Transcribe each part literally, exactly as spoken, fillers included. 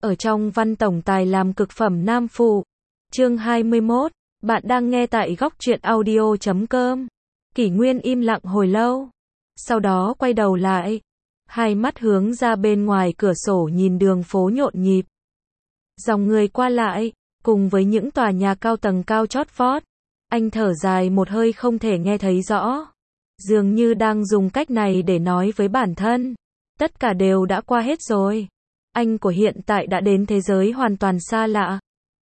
ở trong văn tổng tài làm cực phẩm nam phụ. Chương hai mươi mốt, bạn đang nghe tại góc truyện audio chấm com. Kỷ Nguyên im lặng hồi lâu, sau đó quay đầu lại, hai mắt hướng ra bên ngoài cửa sổ nhìn đường phố nhộn nhịp. Dòng người qua lại, cùng với những tòa nhà cao tầng cao chót vót, anh thở dài một hơi không thể nghe thấy rõ. Dường như đang dùng cách này để nói với bản thân, tất cả đều đã qua hết rồi. Anh của hiện tại đã đến thế giới hoàn toàn xa lạ.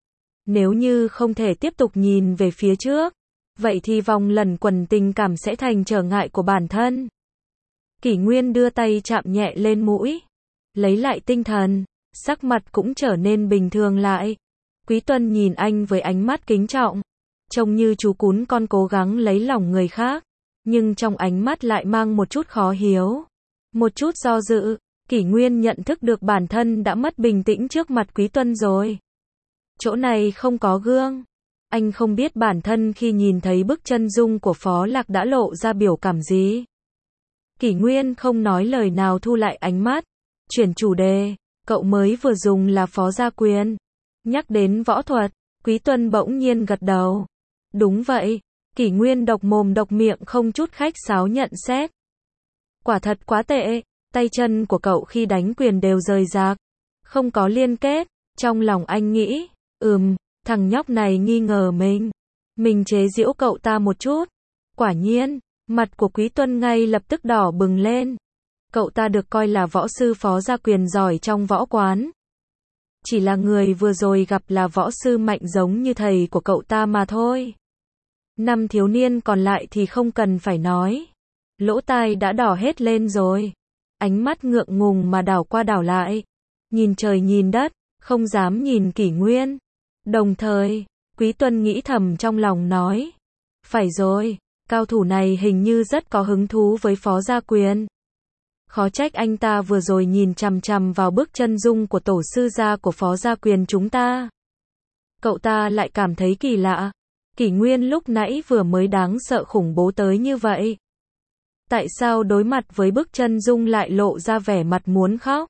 Nếu như không thể tiếp tục nhìn về phía trước, vậy thì vòng lẩn quẩn tình cảm sẽ thành trở ngại của bản thân. Kỷ Nguyên đưa tay chạm nhẹ lên mũi, lấy lại tinh thần, sắc mặt cũng trở nên bình thường lại. Quý Tuân nhìn anh với ánh mắt kính trọng, trông như chú cún con cố gắng lấy lòng người khác, nhưng trong ánh mắt lại mang một chút khó hiểu, một chút do dự. Kỷ Nguyên nhận thức được bản thân đã mất bình tĩnh trước mặt Quý Tuân rồi. Chỗ này không có gương. Anh không biết bản thân khi nhìn thấy bức chân dung của Phó Lạc đã lộ ra biểu cảm gì. Kỷ Nguyên không nói lời nào, thu lại ánh mắt, chuyển chủ đề. Cậu mới vừa dùng là Phó Gia Quyền. Nhắc đến võ thuật, Quý Tuân bỗng nhiên gật đầu. Đúng vậy. Kỷ Nguyên độc mồm độc miệng không chút khách sáo nhận xét. Quả thật quá tệ. Tay chân của cậu khi đánh quyền đều rời rạc, không có liên kết. Trong lòng anh nghĩ, ừm, thằng nhóc này nghi ngờ mình. Mình chế giễu cậu ta một chút. Quả nhiên, mặt của Quý Tuân ngay lập tức đỏ bừng lên. Cậu ta được coi là võ sư Phó Gia Quyền giỏi trong võ quán. Chỉ là người vừa rồi gặp là võ sư mạnh giống như thầy của cậu ta mà thôi. Năm thiếu niên còn lại thì không cần phải nói. Lỗ tai đã đỏ hết lên rồi. Ánh mắt ngượng ngùng mà đảo qua đảo lại. Nhìn trời nhìn đất, không dám nhìn Kỷ Nguyên. Đồng thời, Quý Tuân nghĩ thầm trong lòng nói. Phải rồi, cao thủ này hình như rất có hứng thú với Phó Gia Quyền. Khó trách anh ta vừa rồi nhìn chằm chằm vào bức chân dung của tổ sư gia của Phó Gia Quyền chúng ta. Cậu ta lại cảm thấy kỳ lạ. Kỷ Nguyên lúc nãy vừa mới đáng sợ khủng bố tới như vậy. Tại sao đối mặt với bức chân dung lại lộ ra vẻ mặt muốn khóc?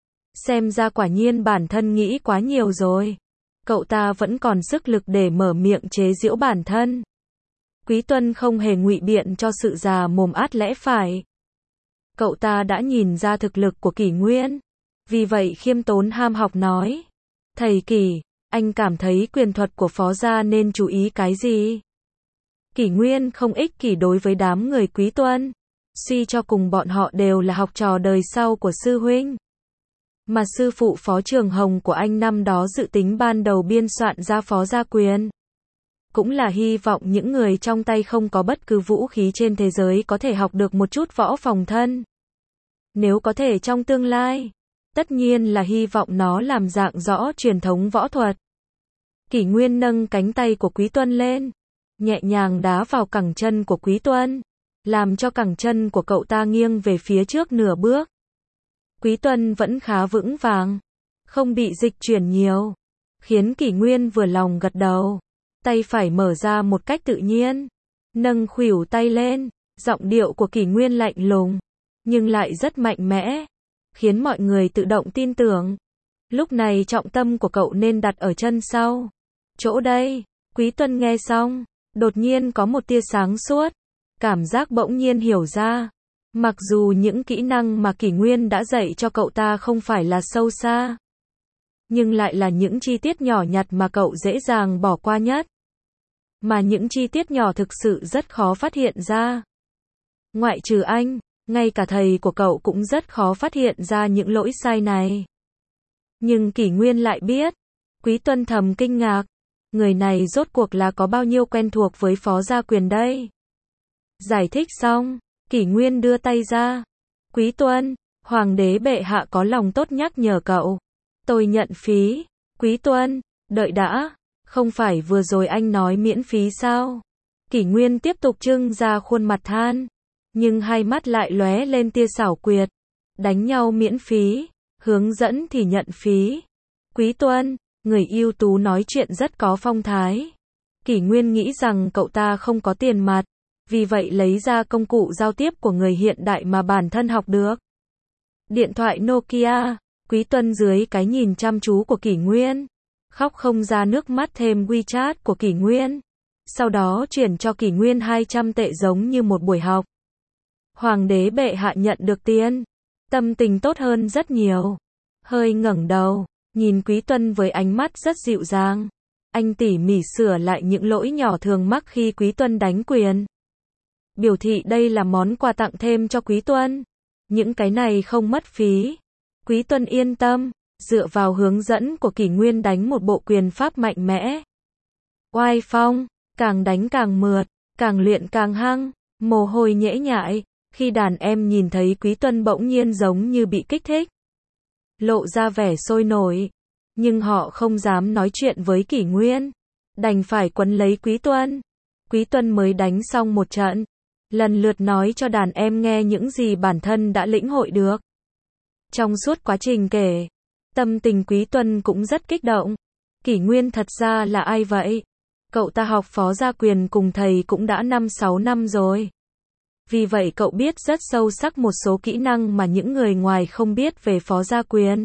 Xem ra quả nhiên bản thân nghĩ quá nhiều rồi. Cậu ta vẫn còn sức lực để mở miệng chế giễu bản thân. Quý Tuân không hề ngụy biện cho sự già mồm át lẽ phải. Cậu ta đã nhìn ra thực lực của Kỷ Nguyên. Vì vậy khiêm tốn ham học nói. Thầy Kỷ, anh cảm thấy quyền thuật của Phó Gia nên chú ý cái gì? Kỷ Nguyên không ích kỷ đối với đám người Quý Tuân. Suy cho cùng bọn họ đều là học trò đời sau của sư huynh. Mà sư phụ Phó Trường Hồng của anh năm đó dự tính ban đầu biên soạn ra Phó Gia Quyền. Cũng là hy vọng những người trong tay không có bất cứ vũ khí trên thế giới có thể học được một chút võ phòng thân. Nếu có thể trong tương lai, tất nhiên là hy vọng nó làm dạng rõ truyền thống võ thuật. Kỷ Nguyên nâng cánh tay của Quý Tuân lên, nhẹ nhàng đá vào cẳng chân của Quý Tuân, làm cho cẳng chân của cậu ta nghiêng về phía trước nửa bước. Quý Tuân vẫn khá vững vàng, không bị dịch chuyển nhiều, khiến Kỷ Nguyên vừa lòng gật đầu. Tay phải mở ra một cách tự nhiên, nâng khuỷu tay lên, giọng điệu của Kỷ Nguyên lạnh lùng, nhưng lại rất mạnh mẽ, khiến mọi người tự động tin tưởng. Lúc này trọng tâm của cậu nên đặt ở chân sau. Chỗ đây, Quý Tuân nghe xong, đột nhiên có một tia sáng suốt, cảm giác bỗng nhiên hiểu ra. Mặc dù những kỹ năng mà Kỷ Nguyên đã dạy cho cậu ta không phải là sâu xa, nhưng lại là những chi tiết nhỏ nhặt mà cậu dễ dàng bỏ qua nhất. Mà những chi tiết nhỏ thực sự rất khó phát hiện ra. Ngoại trừ anh, ngay cả thầy của cậu cũng rất khó phát hiện ra những lỗi sai này. Nhưng Kỷ Nguyên lại biết. Quý Tuân thầm kinh ngạc. Người này rốt cuộc là có bao nhiêu quen thuộc với Phó Gia Quyền đây? Giải thích xong, Kỷ Nguyên đưa tay ra. Quý Tuân, Hoàng đế bệ hạ có lòng tốt nhắc nhở cậu. Tôi nhận phí. Quý Tuân, đợi đã. Không phải vừa rồi anh nói miễn phí sao? Kỷ Nguyên tiếp tục trưng ra khuôn mặt than. Nhưng hai mắt lại lóe lên tia xảo quyệt. Đánh nhau miễn phí, hướng dẫn thì nhận phí. Quý Tuân, người ưu tú nói chuyện rất có phong thái. Kỷ Nguyên nghĩ rằng cậu ta không có tiền mặt, vì vậy lấy ra công cụ giao tiếp của người hiện đại mà bản thân học được. Điện thoại Nokia. Quý Tuân dưới cái nhìn chăm chú của Kỷ Nguyên, khóc không ra nước mắt thêm WeChat của Kỷ Nguyên. Sau đó chuyển cho Kỷ Nguyên hai trăm tệ giống như một buổi học. Hoàng đế bệ hạ nhận được tiền, tâm tình tốt hơn rất nhiều. Hơi ngẩng đầu, nhìn Quý Tuân với ánh mắt rất dịu dàng. Anh tỉ mỉ sửa lại những lỗi nhỏ thường mắc khi Quý Tuân đánh quyền. Biểu thị đây là món quà tặng thêm cho Quý Tuân. Những cái này không mất phí. Quý Tuân yên tâm, dựa vào hướng dẫn của Kỷ Nguyên đánh một bộ quyền pháp mạnh mẽ. Oai phong, càng đánh càng mượt, càng luyện càng hăng, mồ hôi nhễ nhại. Khi đàn em nhìn thấy Quý Tuân bỗng nhiên giống như bị kích thích, lộ ra vẻ sôi nổi. Nhưng họ không dám nói chuyện với Kỷ Nguyên, đành phải quấn lấy Quý Tuân. Quý Tuân mới đánh xong một trận, lần lượt nói cho đàn em nghe những gì bản thân đã lĩnh hội được. Trong suốt quá trình kể, tâm tình Quý Tuân cũng rất kích động. Kỷ Nguyên thật ra là ai vậy? Cậu ta học phó gia quyền cùng thầy cũng đã năm sáu năm rồi. Vì vậy cậu biết rất sâu sắc một số kỹ năng mà những người ngoài không biết về phó gia quyền.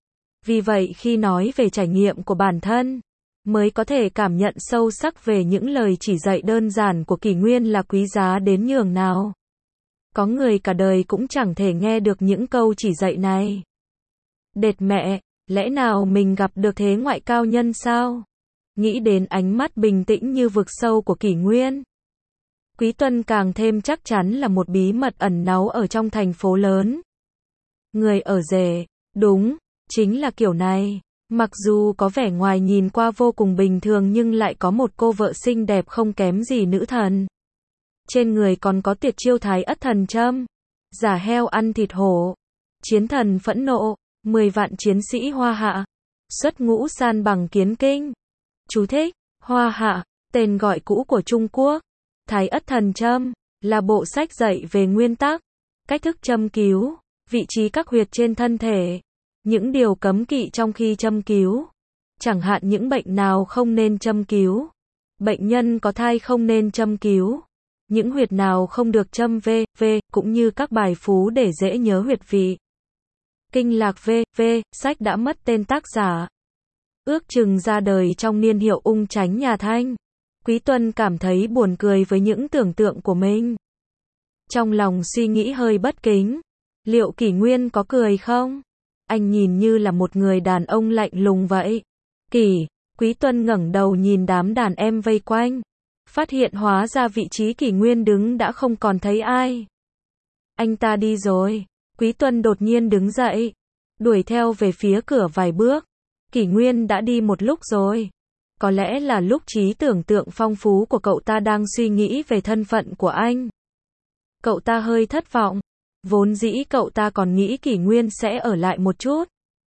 Vì vậy khi nói về trải nghiệm của bản thân, mới có thể cảm nhận sâu sắc về những lời chỉ dạy đơn giản của Kỷ Nguyên là quý giá đến nhường nào. Có người cả đời cũng chẳng thể nghe được những câu chỉ dạy này. Đệt mẹ, lẽ nào mình gặp được thế ngoại cao nhân sao? Nghĩ đến ánh mắt bình tĩnh như vực sâu của Kỷ Nguyên, Quý Tuân càng thêm chắc chắn là một bí mật ẩn náu ở trong thành phố lớn. Người ở rể, đúng, chính là kiểu này. Mặc dù có vẻ ngoài nhìn qua vô cùng bình thường nhưng lại có một cô vợ xinh đẹp không kém gì nữ thần. Trên người còn có tuyệt chiêu Thái Ất Thần Châm, giả heo ăn thịt hổ, chiến thần phẫn nộ, mười vạn chiến sĩ Hoa Hạ, xuất ngũ san bằng kiến kinh. Chú thích: Hoa Hạ, tên gọi cũ của Trung Quốc. Thái Ất Thần Châm là bộ sách dạy về nguyên tắc, cách thức châm cứu, vị trí các huyệt trên thân thể, những điều cấm kỵ trong khi châm cứu, chẳng hạn những bệnh nào không nên châm cứu, bệnh nhân có thai không nên châm cứu, những huyệt nào không được châm v, v, cũng như các bài phú để dễ nhớ huyệt vị. Kinh lạc v, v, sách đã mất tên tác giả. Ước chừng ra đời trong niên hiệu Ung Chánh nhà Thanh. Quý Tuân cảm thấy buồn cười với những tưởng tượng của mình. Trong lòng suy nghĩ hơi bất kính. Liệu Kỷ Nguyên có cười không? Anh nhìn như là một người đàn ông lạnh lùng vậy. Kỷ, Quý Tuân ngẩng đầu nhìn đám đàn em vây quanh. Phát hiện hóa ra vị trí Kỷ Nguyên đứng đã không còn thấy ai. Anh ta đi rồi. Quý Tuân đột nhiên đứng dậy, đuổi theo về phía cửa vài bước. Kỷ Nguyên đã đi một lúc rồi. Có lẽ là lúc trí tưởng tượng phong phú của cậu ta đang suy nghĩ về thân phận của anh. Cậu ta hơi thất vọng. Vốn dĩ cậu ta còn nghĩ Kỷ Nguyên sẽ ở lại một chút.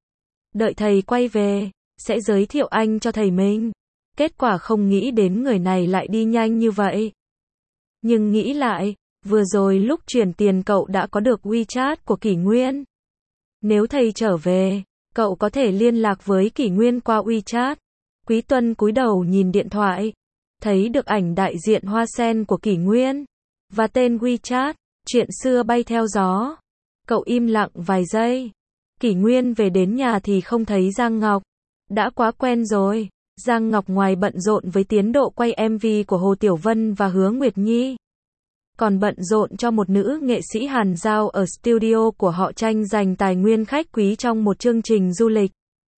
Đợi thầy quay về, sẽ giới thiệu anh cho thầy mình. Kết quả không nghĩ đến người này lại đi nhanh như vậy. Nhưng nghĩ lại, vừa rồi lúc chuyển tiền cậu đã có được WeChat của Kỷ Nguyên. Nếu thầy trở về, cậu có thể liên lạc với Kỷ Nguyên qua WeChat. Quý Tuân cúi đầu nhìn điện thoại, thấy được ảnh đại diện hoa sen của Kỷ Nguyên và tên WeChat, chuyện xưa bay theo gió. Cậu im lặng vài giây. Kỷ Nguyên về đến nhà thì không thấy Giang Ngọc. Đã quá quen rồi. Giang Ngọc ngoài bận rộn với tiến độ quay em vê của Hồ Tiểu Vân và Hứa Nguyệt Nhi, còn bận rộn cho một nữ nghệ sĩ Hàn Giao ở studio của họ tranh giành tài nguyên khách quý trong một chương trình du lịch.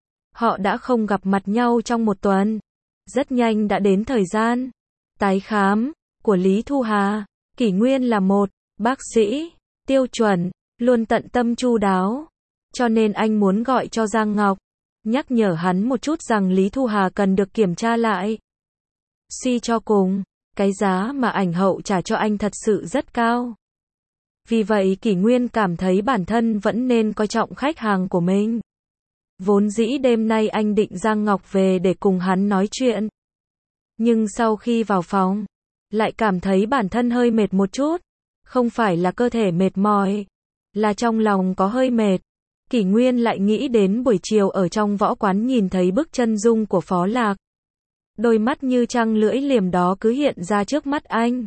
Họ đã không gặp mặt nhau trong một tuần. Rất nhanh đã đến thời gian tái khám của Lý Thu Hà. Kỷ Nguyên là một bác sĩ tiêu chuẩn, luôn tận tâm chu đáo. Cho nên anh muốn gọi cho Giang Ngọc, nhắc nhở hắn một chút rằng Lý Thu Hà cần được kiểm tra lại. Suy cho cùng, cái giá mà ảnh hậu trả cho anh thật sự rất cao. Vì vậy Kỷ Nguyên cảm thấy bản thân vẫn nên coi trọng khách hàng của mình. Vốn dĩ đêm nay anh định Giang Ngọc về để cùng hắn nói chuyện. Nhưng sau khi vào phòng, lại cảm thấy bản thân hơi mệt một chút. Không phải là cơ thể mệt mỏi, là trong lòng có hơi mệt. Kỷ Nguyên lại nghĩ đến buổi chiều ở trong võ quán nhìn thấy bức chân dung của Phó Lạc. Đôi mắt như trăng lưỡi liềm đó cứ hiện ra trước mắt anh.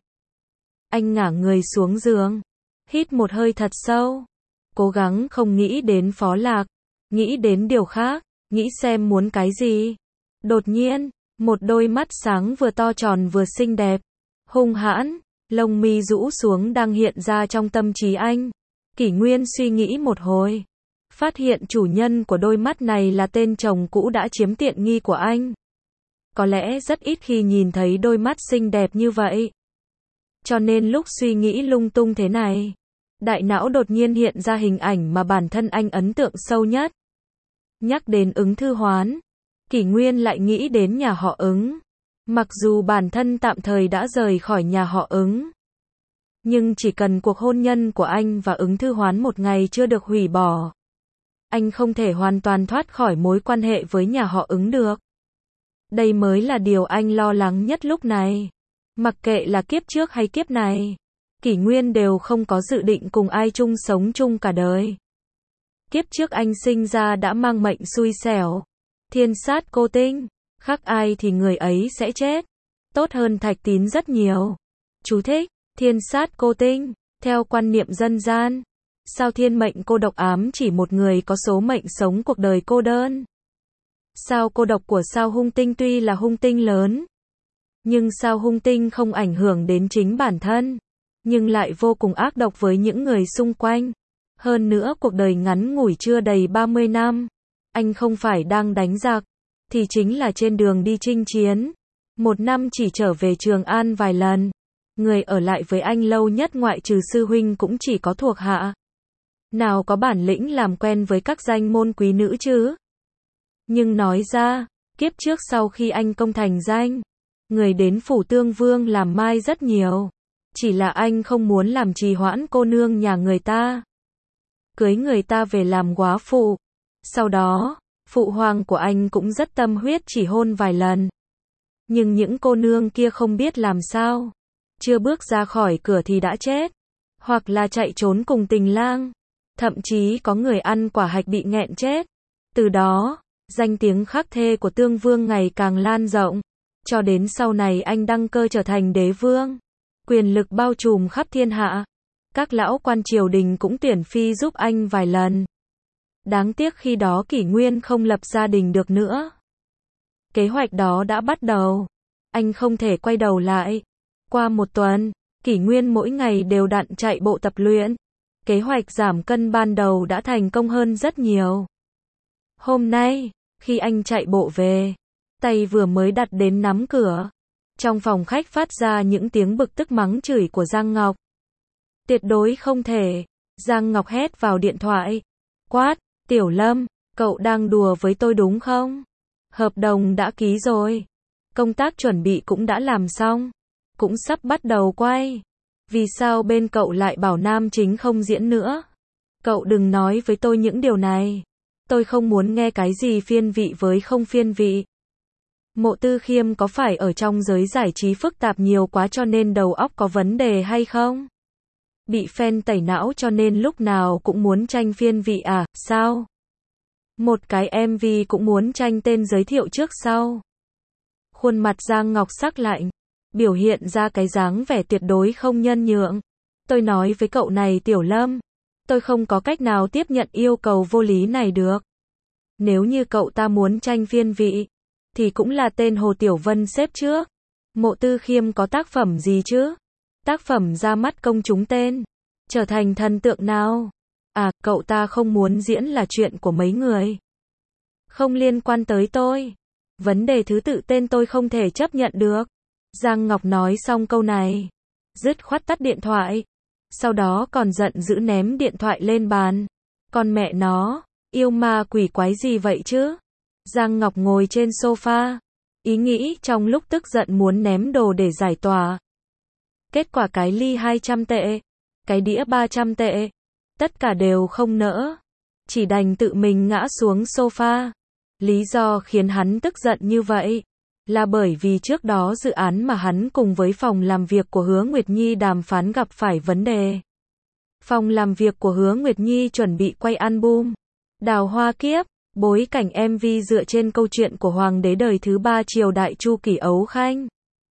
Anh ngả người xuống giường, hít một hơi thật sâu, cố gắng không nghĩ đến Phó Lạc, nghĩ đến điều khác, nghĩ xem muốn cái gì. Đột nhiên, một đôi mắt sáng vừa to tròn vừa xinh đẹp, hung hãn, lông mi rũ xuống đang hiện ra trong tâm trí anh. Kỷ Nguyên suy nghĩ một hồi, phát hiện chủ nhân của đôi mắt này là tên chồng cũ đã chiếm tiện nghi của anh. Có lẽ rất ít khi nhìn thấy đôi mắt xinh đẹp như vậy. Cho nên lúc suy nghĩ lung tung thế này, đại não đột nhiên hiện ra hình ảnh mà bản thân anh ấn tượng sâu nhất. Nhắc đến Ứng Thư Hoán, Kỷ Nguyên lại nghĩ đến nhà họ Ứng. Mặc dù bản thân tạm thời đã rời khỏi nhà họ Ứng, nhưng chỉ cần cuộc hôn nhân của anh và Ứng Thư Hoán một ngày chưa được hủy bỏ, anh không thể hoàn toàn thoát khỏi mối quan hệ với nhà họ Ứng được. Đây mới là điều anh lo lắng nhất lúc này. Mặc kệ là kiếp trước hay kiếp này, Kỷ Nguyên đều không có dự định cùng ai chung sống chung cả đời. Kiếp trước anh sinh ra đã mang mệnh xui xẻo, thiên sát cô tinh, khác ai thì người ấy sẽ chết. Tốt hơn Thạch Tín rất nhiều. Chú thích, thiên sát cô tinh, theo quan niệm dân gian, sao thiên mệnh cô độc ám chỉ một người có số mệnh sống cuộc đời cô đơn. Sao cô độc của sao hung tinh tuy là hung tinh lớn, nhưng sao hung tinh không ảnh hưởng đến chính bản thân, nhưng lại vô cùng ác độc với những người xung quanh. Hơn nữa cuộc đời ngắn ngủi chưa đầy ba mươi năm, anh không phải đang đánh giặc, thì chính là trên đường đi chinh chiến. Một năm chỉ trở về Trường An vài lần. Người ở lại với anh lâu nhất ngoại trừ sư huynh cũng chỉ có thuộc hạ. Nào có bản lĩnh làm quen với các danh môn quý nữ chứ. Nhưng nói ra, kiếp trước sau khi anh công thành danh, người đến phủ Tương Vương làm mai rất nhiều. Chỉ là anh không muốn làm trì hoãn cô nương nhà người ta, cưới người ta về làm góa phụ. Sau đó, phụ hoàng của anh cũng rất tâm huyết chỉ hôn vài lần. Nhưng những cô nương kia không biết làm sao, chưa bước ra khỏi cửa thì đã chết, hoặc là chạy trốn cùng tình lang, thậm chí có người ăn quả hạch bị nghẹn chết. Từ đó, danh tiếng khắc thê của Tương Vương ngày càng lan rộng, cho đến sau này anh đăng cơ trở thành đế vương, quyền lực bao trùm khắp thiên hạ. Các lão quan triều đình cũng tuyển phi giúp anh vài lần. Đáng tiếc khi đó Kỷ Nguyên không lập gia đình được nữa. Kế hoạch đó đã bắt đầu, anh không thể quay đầu lại. Qua một tuần, Kỷ Nguyên mỗi ngày đều đặn chạy bộ tập luyện. Kế hoạch giảm cân ban đầu đã thành công hơn rất nhiều. Hôm nay, khi anh chạy bộ về, tay vừa mới đặt đến nắm cửa, trong phòng khách phát ra những tiếng bực tức mắng chửi của Giang Ngọc. Tuyệt đối không thể, Giang Ngọc hét vào điện thoại. Quát, Tiểu Lâm, cậu đang đùa với tôi đúng không? Hợp đồng đã ký rồi. Công tác chuẩn bị cũng đã làm xong. Cũng sắp bắt đầu quay. Vì sao bên cậu lại bảo nam chính không diễn nữa? Cậu đừng nói với tôi những điều này. Tôi không muốn nghe cái gì phiên vị với không phiên vị. Mộ Tư Khiêm có phải ở trong giới giải trí phức tạp nhiều quá cho nên đầu óc có vấn đề hay không? Bị fan tẩy não cho nên lúc nào cũng muốn tranh phiên vị à, sao? Một cái em vê cũng muốn tranh tên giới thiệu trước sau. Khuôn mặt Giang Ngọc sắc lạnh, biểu hiện ra cái dáng vẻ tuyệt đối không nhân nhượng. Tôi nói với cậu này Tiểu Lâm, tôi không có cách nào tiếp nhận yêu cầu vô lý này được. Nếu như cậu ta muốn tranh phiên vị, thì cũng là tên Hồ Tiểu Vân xếp trước. Mộ Tư Khiêm có tác phẩm gì chứ? Tác phẩm ra mắt công chúng tên, trở thành thần tượng nào? À, cậu ta không muốn diễn là chuyện của mấy người. Không liên quan tới tôi. Vấn đề thứ tự tên tôi không thể chấp nhận được. Giang Ngọc nói xong câu này, dứt khoát tắt điện thoại. Sau đó còn giận dữ ném điện thoại lên bàn. Con mẹ nó, yêu ma quỷ quái gì vậy chứ? Giang Ngọc ngồi trên sofa, ý nghĩ trong lúc tức giận muốn ném đồ để giải tỏa. Kết quả cái ly hai trăm tệ, cái đĩa ba trăm tệ, tất cả đều không nỡ. Chỉ đành tự mình ngã xuống sofa. Lý do khiến hắn tức giận như vậy là bởi vì trước đó dự án mà hắn cùng với phòng làm việc của Hứa Nguyệt Nhi đàm phán gặp phải vấn đề. Phòng làm việc của Hứa Nguyệt Nhi chuẩn bị quay album Đào Hoa Kiếp, bối cảnh em vê dựa trên câu chuyện của hoàng đế đời thứ ba triều đại Chu Kỷ Ấu Khanh.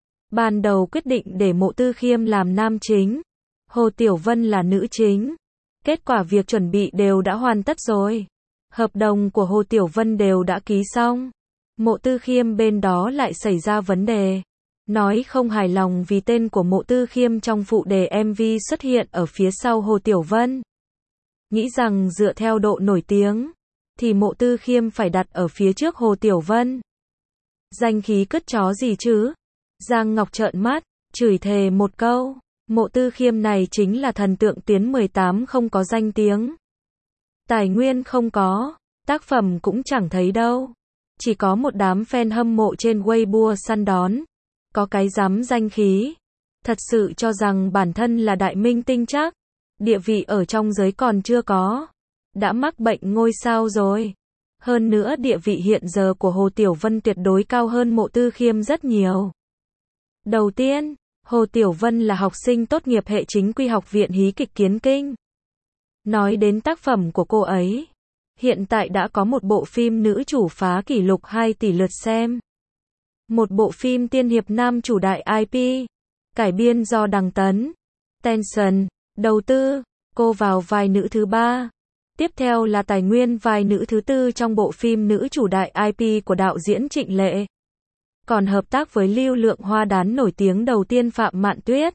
Ban đầu quyết định để Mộ Tư Khiêm làm nam chính, Hồ Tiểu Vân là nữ chính. Kết quả việc chuẩn bị đều đã hoàn tất rồi. Hợp đồng của Hồ Tiểu Vân đều đã ký xong. Mộ Tư Khiêm bên đó lại xảy ra vấn đề. Nói không hài lòng vì tên của Mộ Tư Khiêm trong phụ đề em vê xuất hiện ở phía sau Hồ Tiểu Vân. Nghĩ rằng dựa theo độ nổi tiếng, thì Mộ Tư Khiêm phải đặt ở phía trước Hồ Tiểu Vân. Danh khí cứt chó gì chứ? Giang Ngọc trợn mắt, chửi thề một câu. Mộ Tư Khiêm này chính là thần tượng Tiến mười tám không có danh tiếng. Tài nguyên không có, tác phẩm cũng chẳng thấy đâu. Chỉ có một đám fan hâm mộ trên Weibo săn đón. Có cái dám danh khí. Thật sự cho rằng bản thân là đại minh tinh chắc. Địa vị ở trong giới còn chưa có. Đã mắc bệnh ngôi sao rồi. Hơn nữa địa vị hiện giờ của Hồ Tiểu Vân tuyệt đối cao hơn Mộ Tư Khiêm rất nhiều. Đầu tiên, Hồ Tiểu Vân là học sinh tốt nghiệp hệ chính quy học viện hí kịch Kiến Kinh. Nói đến tác phẩm của cô ấy, hiện tại đã có một bộ phim nữ chủ phá kỷ lục hai tỷ lượt xem. Một bộ phim tiên hiệp nam chủ đại i pê, cải biên do Đằng Tấn, Tension, đầu tư, cô vào vai nữ thứ ba. Tiếp theo là tài nguyên vai nữ thứ tư trong bộ phim nữ chủ đại i pê của đạo diễn Trịnh Lệ. Còn hợp tác với lưu lượng hoa đán nổi tiếng đầu tiên Phạm Mạn Tuyết.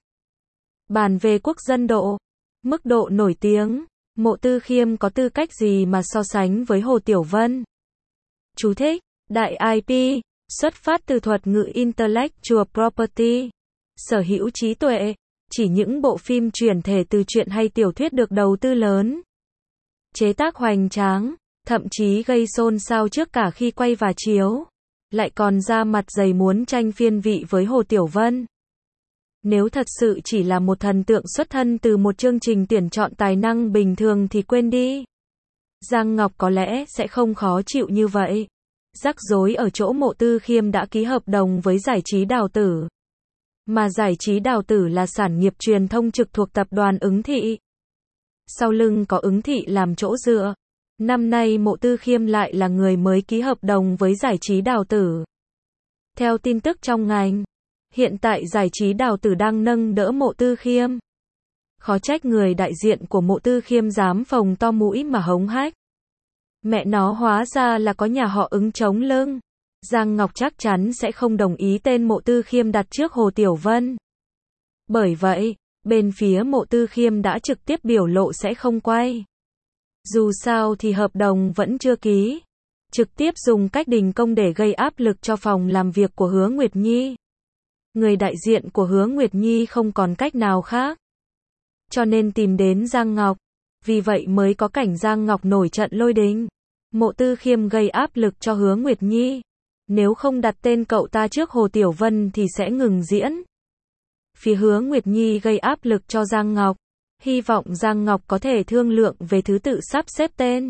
Bàn về quốc dân độ, mức độ nổi tiếng, Mộ Tư Khiêm có tư cách gì mà so sánh với Hồ Tiểu Vân? Chú thích, đại i pê, xuất phát từ thuật ngữ Intellectual Property, sở hữu trí tuệ, chỉ những bộ phim chuyển thể từ truyện hay tiểu thuyết được đầu tư lớn. Chế tác hoành tráng, thậm chí gây xôn xao trước cả khi quay và chiếu. Lại còn ra mặt dày muốn tranh phiên vị với Hồ Tiểu Vân. Nếu thật sự chỉ là một thần tượng xuất thân từ một chương trình tuyển chọn tài năng bình thường thì quên đi. Giang Ngọc có lẽ sẽ không khó chịu như vậy. Rắc rối ở chỗ Mộ Tư Khiêm đã ký hợp đồng với giải trí Đào Tử. Mà giải trí Đào Tử là sản nghiệp truyền thông trực thuộc tập đoàn Ứng Thị. Sau lưng có Ứng Thị làm chỗ dựa. Năm nay Mộ Tư Khiêm lại là người mới ký hợp đồng với giải trí Đào Tử. Theo tin tức trong ngành, hiện tại giải trí Đào Tử đang nâng đỡ Mộ Tư Khiêm. Khó trách người đại diện của Mộ Tư Khiêm dám phồng to mũi mà hống hách. Mẹ nó hóa ra là có nhà họ Ứng chống lưng. Giang Ngọc chắc chắn sẽ không đồng ý tên Mộ Tư Khiêm đặt trước Hồ Tiểu Vân. Bởi vậy, bên phía Mộ Tư Khiêm đã trực tiếp biểu lộ sẽ không quay. Dù sao thì hợp đồng vẫn chưa ký. Trực tiếp dùng cách đình công để gây áp lực cho phòng làm việc của Hứa Nguyệt Nhi. Người đại diện của Hứa Nguyệt Nhi không còn cách nào khác. Cho nên tìm đến Giang Ngọc. Vì vậy mới có cảnh Giang Ngọc nổi trận lôi đình. Mộ Tư Khiêm gây áp lực cho Hứa Nguyệt Nhi. Nếu không đặt tên cậu ta trước Hồ Tiểu Vân thì sẽ ngừng diễn. Phía Hứa Nguyệt Nhi gây áp lực cho Giang Ngọc. Hy vọng Giang Ngọc có thể thương lượng về thứ tự sắp xếp tên.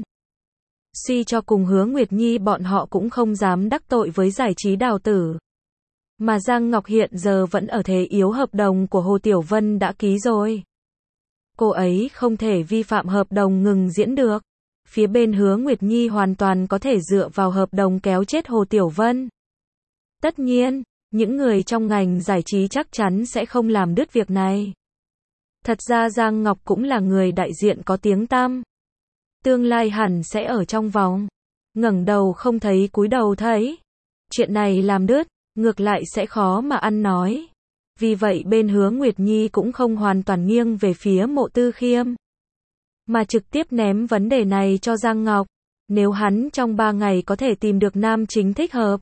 Suy cho cùng Hứa Nguyệt Nhi bọn họ cũng không dám đắc tội với giải trí Đào Tử. Mà Giang Ngọc hiện giờ vẫn ở thế yếu, hợp đồng của Hồ Tiểu Vân đã ký rồi. Cô ấy không thể vi phạm hợp đồng ngừng diễn được. Phía bên Hứa Nguyệt Nhi hoàn toàn có thể dựa vào hợp đồng kéo chết Hồ Tiểu Vân. Tất nhiên, những người trong ngành giải trí chắc chắn sẽ không làm đứt việc này. Thật ra Giang Ngọc cũng là người đại diện có tiếng tăm. Tương lai hẳn sẽ ở trong vòng. Ngẩng đầu không thấy cúi đầu thấy. Chuyện này làm đứt, ngược lại sẽ khó mà ăn nói. Vì vậy bên Hứa Nguyệt Nhi cũng không hoàn toàn nghiêng về phía Mộ Tư Khiêm. Mà trực tiếp ném vấn đề này cho Giang Ngọc. Nếu hắn trong ba ngày có thể tìm được nam chính thích hợp,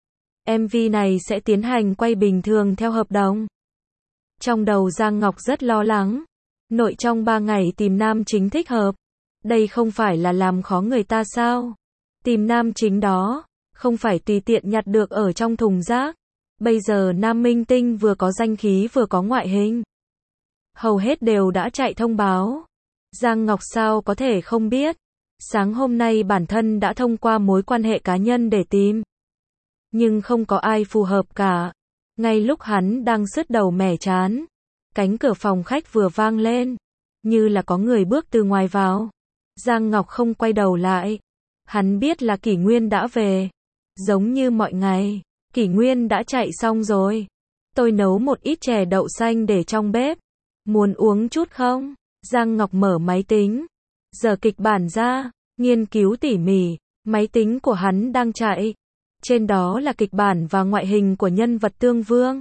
em vê này sẽ tiến hành quay bình thường theo hợp đồng. Trong đầu Giang Ngọc rất lo lắng. Nội trong ba ngày tìm nam chính thích hợp. Đây không phải là làm khó người ta sao? Tìm nam chính đó, không phải tùy tiện nhặt được ở trong thùng rác. Bây giờ nam minh tinh vừa có danh khí vừa có ngoại hình. Hầu hết đều đã chạy thông báo. Giang Ngọc sao có thể không biết. Sáng hôm nay bản thân đã thông qua mối quan hệ cá nhân để tìm. Nhưng không có ai phù hợp cả. Ngay lúc hắn đang sứt đầu mẻ chán, cánh cửa phòng khách vừa vang lên, như là có người bước từ ngoài vào. Giang Ngọc không quay đầu lại. Hắn biết là Kỷ Nguyên đã về. Giống như mọi ngày, Kỷ Nguyên đã chạy xong rồi. Tôi nấu một ít chè đậu xanh để trong bếp. Muốn uống chút không? Giang Ngọc mở máy tính. Giờ kịch bản ra. nghiên cứu tỉ mỉ, máy tính của hắn đang chạy. Trên đó là kịch bản và ngoại hình của nhân vật Tương Vương.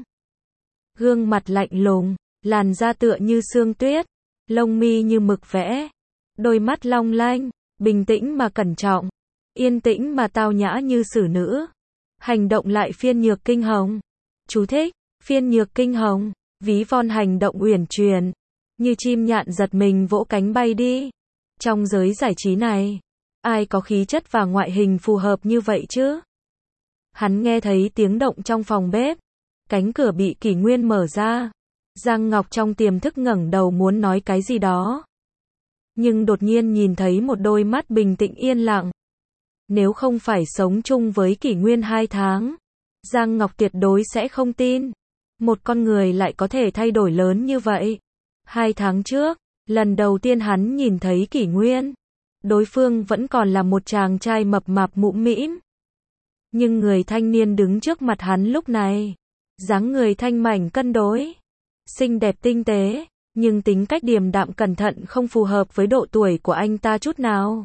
Gương mặt lạnh lùng, làn da tựa như sương tuyết, lông mi như mực vẽ, đôi mắt long lanh, bình tĩnh mà cẩn trọng, yên tĩnh mà tao nhã như xử nữ. Hành động lại phiên nhược kinh hồng. Chú thích: phiên nhược kinh hồng, ví von hành động uyển chuyển, như chim nhạn giật mình vỗ cánh bay đi. Trong giới giải trí này, ai có khí chất và ngoại hình phù hợp như vậy chứ? Hắn nghe thấy tiếng động trong phòng bếp, cánh cửa bị Kỷ Nguyên mở ra. Giang Ngọc trong tiềm thức ngẩng đầu muốn nói cái gì đó, nhưng đột nhiên nhìn thấy một đôi mắt bình tĩnh yên lặng. Nếu không phải sống chung với Kỷ Nguyên hai tháng, Giang Ngọc tuyệt đối sẽ không tin một con người lại có thể thay đổi lớn như vậy. Hai tháng trước, lần đầu tiên hắn nhìn thấy Kỷ Nguyên, đối phương vẫn còn là một chàng trai mập mạp mũm mĩm. Nhưng người thanh niên đứng trước mặt hắn lúc này, dáng người thanh mảnh cân đối, xinh đẹp tinh tế, nhưng tính cách điềm đạm cẩn thận không phù hợp với độ tuổi của anh ta chút nào.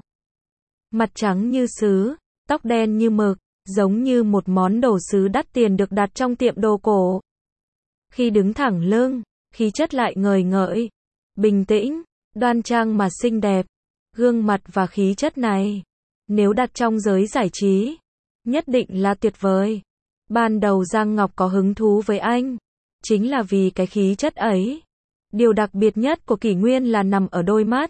Mặt trắng như sứ, tóc đen như mực, giống như một món đồ sứ đắt tiền được đặt trong tiệm đồ cổ. Khi đứng thẳng lưng, khí chất lại ngời ngợi, bình tĩnh, đoan trang mà xinh đẹp. Gương mặt và khí chất này, nếu đặt trong giới giải trí, nhất định là tuyệt vời. Ban đầu Giang Ngọc có hứng thú với anh, chính là vì cái khí chất ấy. Điều đặc biệt nhất của Kỷ Nguyên là nằm ở đôi mắt.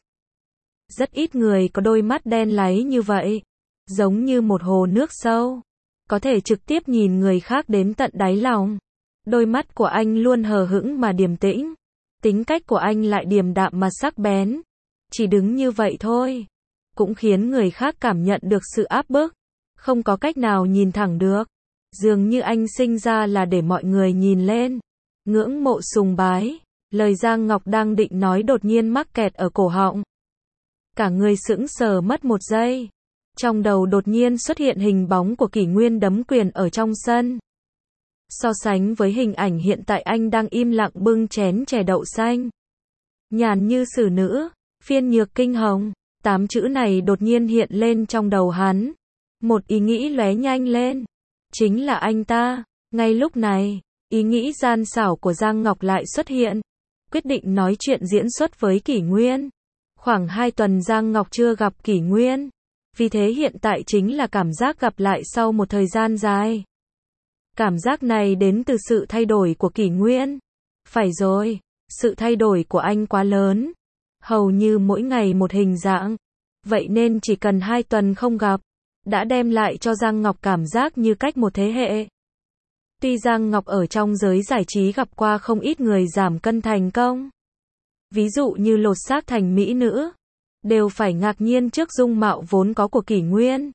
Rất ít người có đôi mắt đen láy như vậy, giống như một hồ nước sâu, có thể trực tiếp nhìn người khác đến tận đáy lòng. Đôi mắt của anh luôn hờ hững mà điềm tĩnh, tính cách của anh lại điềm đạm mà sắc bén. Chỉ đứng như vậy thôi, cũng khiến người khác cảm nhận được sự áp bức, không có cách nào nhìn thẳng được. Dường như anh sinh ra là để mọi người nhìn lên, ngưỡng mộ sùng bái. Lời Giang Ngọc đang định nói đột nhiên mắc kẹt ở cổ họng. Cả người sững sờ mất một giây. Trong đầu đột nhiên xuất hiện hình bóng của Kỷ Nguyên đấm quyền ở trong sân. So sánh với hình ảnh hiện tại, anh đang im lặng bưng chén chè đậu xanh. Nhàn như xử nữ, phiên nhược kinh hồng. Tám chữ này đột nhiên hiện lên trong đầu hắn. Một ý nghĩ lóe nhanh lên. Chính là anh ta. Ngay lúc này, ý nghĩ gian xảo của Giang Ngọc lại xuất hiện. Quyết định nói chuyện diễn xuất với Kỷ Nguyên. Khoảng hai tuần Giang Ngọc chưa gặp Kỷ Nguyên. Vì thế hiện tại chính là cảm giác gặp lại sau một thời gian dài. Cảm giác này đến từ sự thay đổi của Kỷ Nguyên. Phải rồi, sự thay đổi của anh quá lớn. Hầu như mỗi ngày một hình dạng. Vậy nên chỉ cần hai tuần không gặp, đã đem lại cho Giang Ngọc cảm giác như cách một thế hệ. Tuy Giang Ngọc ở trong giới giải trí gặp qua không ít người giảm cân thành công. Ví dụ như lột xác thành mỹ nữ, đều phải ngạc nhiên trước dung mạo vốn có của Kỷ Nguyên.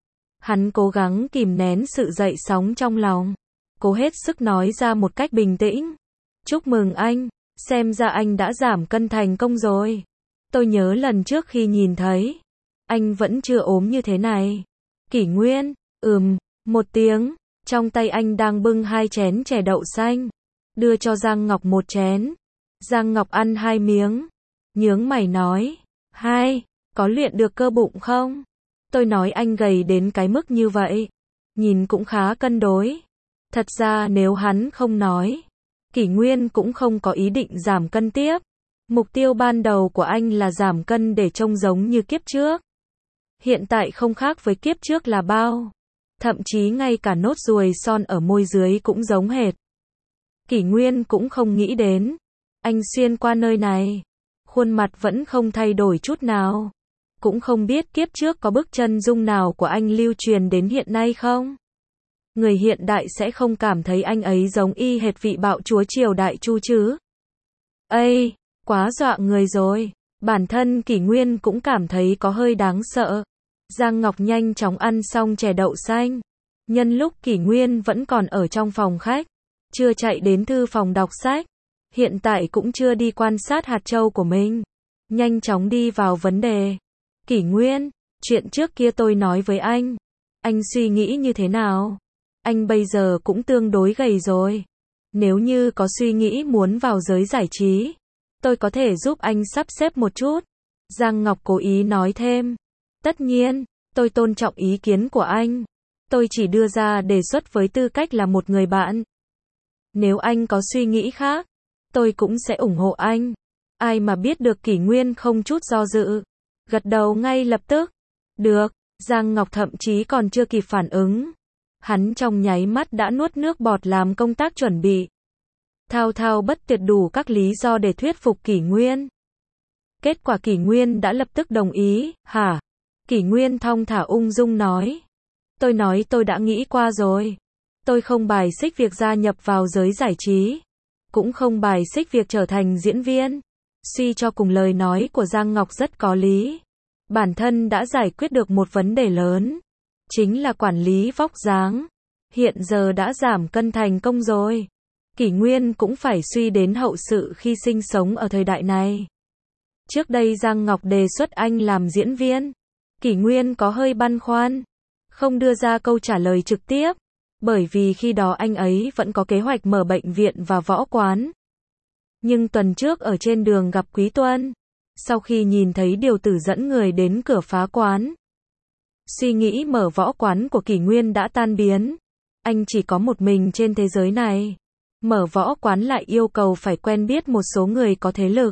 Hắn cố gắng kìm nén sự dậy sóng trong lòng, cố hết sức nói ra một cách bình tĩnh. Chúc mừng anh, xem ra anh đã giảm cân thành công rồi. Tôi nhớ lần trước khi nhìn thấy, anh vẫn chưa ốm như thế này. Kỷ Nguyên, ừm, một tiếng. Trong tay anh đang bưng hai chén chè đậu xanh, đưa cho Giang Ngọc một chén. Giang Ngọc ăn hai miếng, nhướng mày nói, hai, có luyện được cơ bụng không? Tôi nói anh gầy đến cái mức như vậy, nhìn cũng khá cân đối. Thật ra nếu hắn không nói, Kỷ Nguyên cũng không có ý định giảm cân tiếp. Mục tiêu ban đầu của anh là giảm cân để trông giống như kiếp trước. Hiện tại không khác với kiếp trước là bao. Thậm chí ngay cả nốt ruồi son ở môi dưới cũng giống hệt. Kỷ Nguyên cũng không nghĩ đến. Anh xuyên qua nơi này, khuôn mặt vẫn không thay đổi chút nào. Cũng không biết kiếp trước có bức chân dung nào của anh lưu truyền đến hiện nay không? Người hiện đại sẽ không cảm thấy anh ấy giống y hệt vị bạo chúa triều đại Chu chứ? Ây, quá dọa người rồi. Bản thân Kỷ Nguyên cũng cảm thấy có hơi đáng sợ. Giang Ngọc nhanh chóng ăn xong chè đậu xanh. Nhân lúc Kỷ Nguyên vẫn còn ở trong phòng khách, chưa chạy đến thư phòng đọc sách, hiện tại cũng chưa đi quan sát hạt châu của mình, nhanh chóng đi vào vấn đề. Kỷ Nguyên, chuyện trước kia tôi nói với anh, anh suy nghĩ như thế nào? Anh bây giờ cũng tương đối gầy rồi. Nếu như có suy nghĩ muốn vào giới giải trí, tôi có thể giúp anh sắp xếp một chút. Giang Ngọc cố ý nói thêm. Tất nhiên, tôi tôn trọng ý kiến của anh. Tôi chỉ đưa ra đề xuất với tư cách là một người bạn. Nếu anh có suy nghĩ khác, tôi cũng sẽ ủng hộ anh. Ai mà biết được Kỷ Nguyên không chút do dự. Gật đầu ngay lập tức. Được, Giang Ngọc thậm chí còn chưa kịp phản ứng. Hắn trong nháy mắt đã nuốt nước bọt làm công tác chuẩn bị. Thao thao bất tuyệt đủ các lý do để thuyết phục Kỷ Nguyên. Kết quả Kỷ Nguyên đã lập tức đồng ý, hả? Kỷ Nguyên thong thả ung dung nói. Tôi nói tôi đã nghĩ qua rồi. Tôi không bài xích việc gia nhập vào giới giải trí. Cũng không bài xích việc trở thành diễn viên. Suy cho cùng lời nói của Giang Ngọc rất có lý. Bản thân đã giải quyết được một vấn đề lớn. Chính là quản lý vóc dáng. Hiện giờ đã giảm cân thành công rồi. Kỷ Nguyên cũng phải suy đến hậu sự khi sinh sống ở thời đại này. Trước đây Giang Ngọc đề xuất anh làm diễn viên. Kỷ Nguyên có hơi băn khoăn. Không đưa ra câu trả lời trực tiếp. Bởi vì khi đó anh ấy vẫn có kế hoạch mở bệnh viện và võ quán. Nhưng tuần trước ở trên đường gặp Quý Tuân. Sau khi nhìn thấy điều tử dẫn người đến cửa phá quán. Suy nghĩ mở võ quán của Kỷ Nguyên đã tan biến. Anh chỉ có một mình trên thế giới này. Mở võ quán lại yêu cầu phải quen biết một số người có thế lực.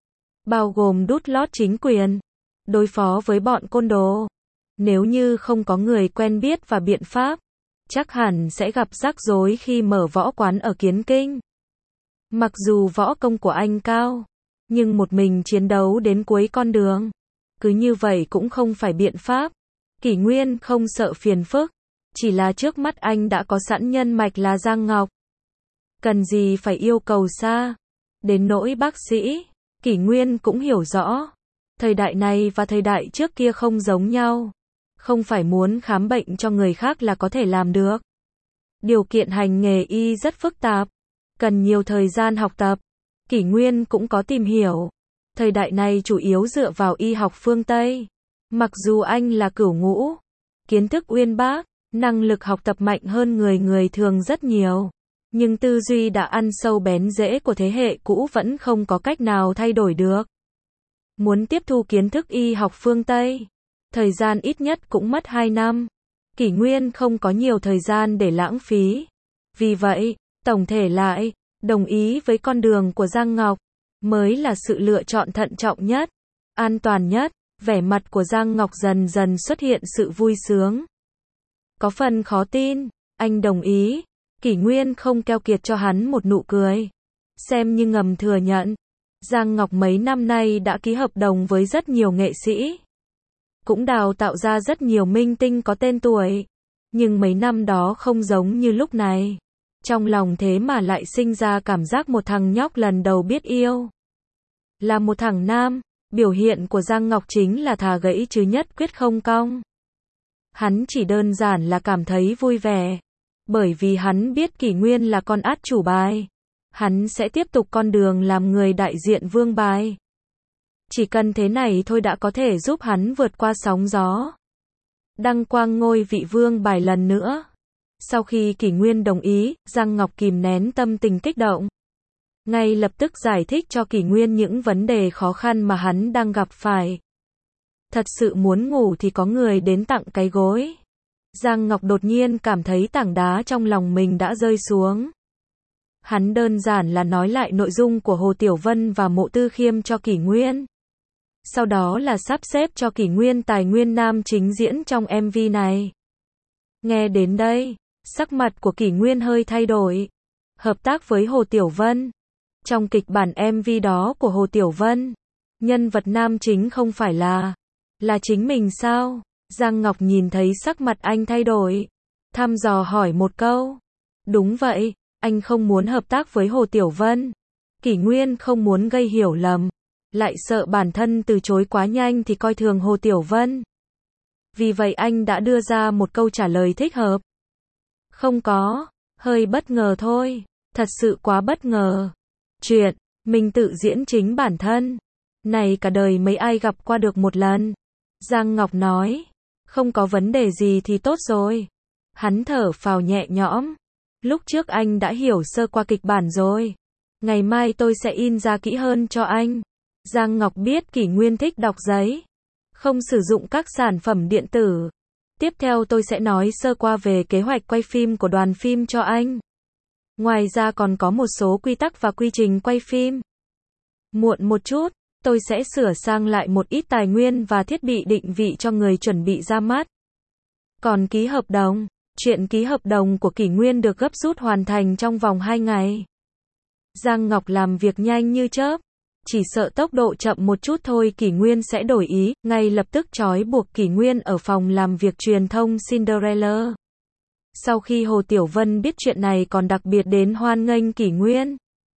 Bao gồm đút lót chính quyền. Đối phó với bọn côn đồ. Nếu như không có người quen biết và biện pháp, chắc hẳn sẽ gặp rắc rối khi mở võ quán ở Kiến Kinh. Mặc dù võ công của anh cao, nhưng một mình chiến đấu đến cuối con đường. Cứ như vậy cũng không phải biện pháp. Kỷ Nguyên không sợ phiền phức. Chỉ là trước mắt anh đã có sẵn nhân mạch là Giang Ngọc. Cần gì phải yêu cầu xa. Đến nỗi bác sĩ, Kỷ Nguyên cũng hiểu rõ. Thời đại này và thời đại trước kia không giống nhau. Không phải muốn khám bệnh cho người khác là có thể làm được. Điều kiện hành nghề y rất phức tạp. Cần nhiều thời gian học tập. Kỷ Nguyên cũng có tìm hiểu. Thời đại này chủ yếu dựa vào y học phương Tây. Mặc dù anh là cửu ngũ, kiến thức uyên bác, năng lực học tập mạnh hơn người người thường rất nhiều. Nhưng tư duy đã ăn sâu bén rễ của thế hệ cũ vẫn không có cách nào thay đổi được. Muốn tiếp thu kiến thức y học phương Tây, thời gian ít nhất cũng mất hai năm. Kỷ Nguyên không có nhiều thời gian để lãng phí. Vì vậy, tổng thể lại, đồng ý với con đường của Giang Ngọc, mới là sự lựa chọn thận trọng nhất, an toàn nhất. Vẻ mặt của Giang Ngọc dần dần xuất hiện sự vui sướng. Có phần khó tin, anh đồng ý. Kỷ Nguyên không keo kiệt cho hắn một nụ cười. Xem như ngầm thừa nhận. Giang Ngọc mấy năm nay đã ký hợp đồng với rất nhiều nghệ sĩ. Cũng đào tạo ra rất nhiều minh tinh có tên tuổi. Nhưng mấy năm đó không giống như lúc này. Trong lòng thế mà lại sinh ra cảm giác một thằng nhóc lần đầu biết yêu. Là một thằng nam, biểu hiện của Giang Ngọc chính là thà gãy chứ nhất quyết không cong. Hắn chỉ đơn giản là cảm thấy vui vẻ. Bởi vì hắn biết Kỷ Nguyên là con át chủ bài. Hắn sẽ tiếp tục con đường làm người đại diện vương bài. Chỉ cần thế này thôi đã có thể giúp hắn vượt qua sóng gió. Đăng quang ngôi vị vương bài lần nữa. Sau khi Kỷ Nguyên đồng ý, Giang Ngọc kìm nén tâm tình kích động. Ngay lập tức giải thích cho Kỷ Nguyên những vấn đề khó khăn mà hắn đang gặp phải. Thật sự muốn ngủ thì có người đến tặng cái gối. Giang Ngọc đột nhiên cảm thấy tảng đá trong lòng mình đã rơi xuống. Hắn đơn giản là nói lại nội dung của Hồ Tiểu Vân và Mộ Tư Khiêm cho Kỷ Nguyên. Sau đó là sắp xếp cho Kỷ Nguyên tài nguyên nam chính diễn trong em vê này. Nghe đến đây, sắc mặt của Kỷ Nguyên hơi thay đổi. Hợp tác với Hồ Tiểu Vân. Trong kịch bản em vê đó của Hồ Tiểu Vân, nhân vật nam chính không phải là là chính mình sao? Giang Ngọc nhìn thấy sắc mặt anh thay đổi, thăm dò hỏi một câu. Đúng vậy, anh không muốn hợp tác với Hồ Tiểu Vân. Kỷ Nguyên không muốn gây hiểu lầm, lại sợ bản thân từ chối quá nhanh thì coi thường Hồ Tiểu Vân. Vì vậy anh đã đưa ra một câu trả lời thích hợp. Không có, hơi bất ngờ thôi, thật sự quá bất ngờ. Chuyện, mình tự diễn chính bản thân. Này cả đời mấy ai gặp qua được một lần. Giang Ngọc nói, không có vấn đề gì thì tốt rồi. Hắn thở phào nhẹ nhõm. Lúc trước anh đã hiểu sơ qua kịch bản rồi. Ngày mai tôi sẽ in ra kỹ hơn cho anh. Giang Ngọc biết Kỷ Nguyên thích đọc giấy. không sử dụng các sản phẩm điện tử. Tiếp theo tôi sẽ nói sơ qua về kế hoạch quay phim của đoàn phim cho anh. Ngoài ra còn có một số quy tắc và quy trình quay phim. Muộn một chút, tôi sẽ sửa sang lại một ít tài nguyên và thiết bị định vị cho người chuẩn bị ra mắt. Còn ký hợp đồng, chuyện ký hợp đồng của Kỷ Nguyên được gấp rút hoàn thành trong vòng hai ngày. Giang Ngọc làm việc nhanh như chớp, chỉ sợ tốc độ chậm một chút thôi Kỷ Nguyên sẽ đổi ý, ngay lập tức trói buộc Kỷ Nguyên ở phòng làm việc truyền thông Cinderella. Sau khi Hồ Tiểu Vân biết chuyện này còn đặc biệt đến hoan nghênh Kỷ Nguyên.